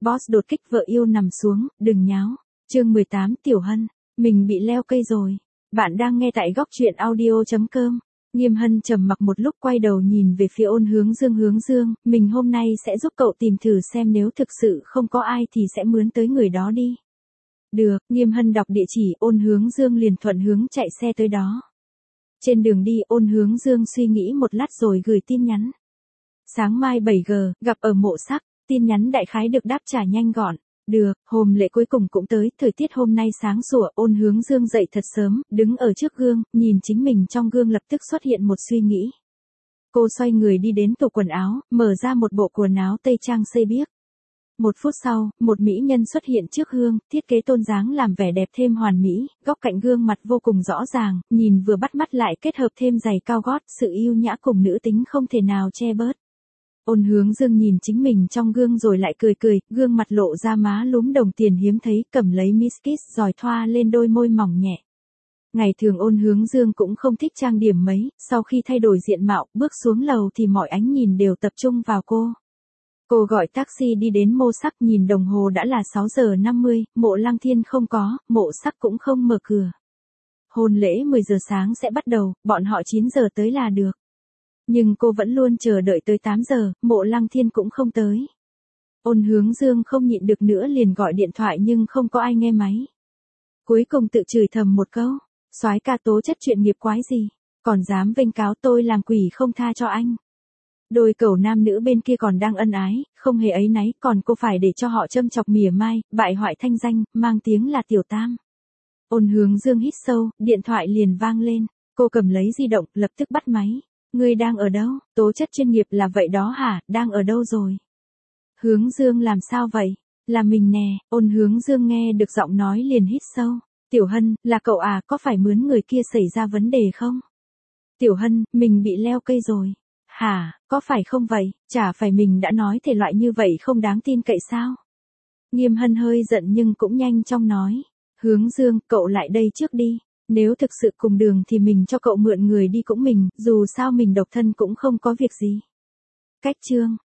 Boss đột kích vợ yêu nằm xuống, đừng nháo. Chương 18 Tiểu Hân, mình bị leo cây rồi. Bạn đang nghe tại góc truyện audio.com. Nghiêm Hân trầm mặc một lúc quay đầu nhìn về phía Ôn Hướng Dương, mình hôm nay sẽ giúp cậu tìm thử xem nếu thực sự không có ai thì sẽ mướn tới người đó đi. Được, Nghiêm Hân đọc địa chỉ Ôn Hướng Dương liền thuận hướng chạy xe tới đó. Trên đường đi Ôn Hướng Dương suy nghĩ một lát rồi gửi tin nhắn. Sáng mai 7 giờ, gặp ở mộ sắc, tin nhắn đại khái được đáp trả nhanh gọn. Được, Hôm Lệ cuối cùng cũng tới, thời tiết hôm nay sáng sủa, Ôn Hướng Dương dậy thật sớm, đứng ở trước gương, nhìn chính mình trong gương lập tức xuất hiện một suy nghĩ. Cô xoay người đi đến tủ quần áo, mở ra một bộ quần áo tây trang xê biếc. Một phút sau, một mỹ nhân xuất hiện trước gương, thiết kế tôn dáng làm vẻ đẹp thêm hoàn mỹ, góc cạnh gương mặt vô cùng rõ ràng, nhìn vừa bắt mắt lại kết hợp thêm giày cao gót, sự yêu nhã cùng nữ tính không thể nào che bớt. Ôn Hướng Dương nhìn chính mình trong gương rồi lại cười, gương mặt lộ ra má lúm đồng tiền hiếm thấy, cầm lấy Miss Kiss rồi thoa lên đôi môi mỏng nhẹ. Ngày thường Ôn Hướng Dương cũng không thích trang điểm mấy, sau khi thay đổi diện mạo, bước xuống lầu thì mọi ánh nhìn đều tập trung vào cô. Cô gọi taxi đi đến mộ sắc, nhìn đồng hồ đã là 6:50, mộ Lăng Thiên không có, mộ sắc cũng không mở cửa. Hôn lễ 10 giờ sáng sẽ bắt đầu, bọn họ 9 giờ tới là được. Nhưng cô vẫn luôn chờ đợi tới 8 giờ, mộ Lăng Thiên cũng không tới. Ôn Hướng Dương không nhịn được nữa liền gọi điện thoại nhưng không có ai nghe máy. Cuối cùng tự chửi thầm một câu, soái ca tố chất chuyện nghiệp quái gì, còn dám vênh cáo tôi làm quỷ không tha cho anh. Đôi cẩu nam nữ bên kia còn đang ân ái, không hề áy náy, còn cô phải để cho họ châm chọc mỉa mai, bại hoại thanh danh, mang tiếng là tiểu tam. Ôn Hướng Dương hít sâu, điện thoại liền vang lên, cô cầm lấy di động, lập tức bắt máy. Ngươi đang ở đâu? Tố chất chuyên nghiệp là vậy đó hả, đang ở đâu rồi? Hướng Dương làm sao vậy? Là mình nè, Ôn Hướng Dương nghe được giọng nói liền hít sâu. Tiểu Hân, là cậu à, có phải mướn người kia xảy ra vấn đề không? Tiểu Hân, mình bị leo cây rồi. Hả, có phải không vậy, chả phải mình đã nói thể loại như vậy không đáng tin cậy sao? Nghiêm Hân hơi giận nhưng cũng nhanh chóng nói. Hướng Dương, cậu lại đây trước đi. Nếu thực sự cùng đường thì mình cho cậu mượn người đi cũng mình, dù sao mình độc thân cũng không có việc gì. Cách chương.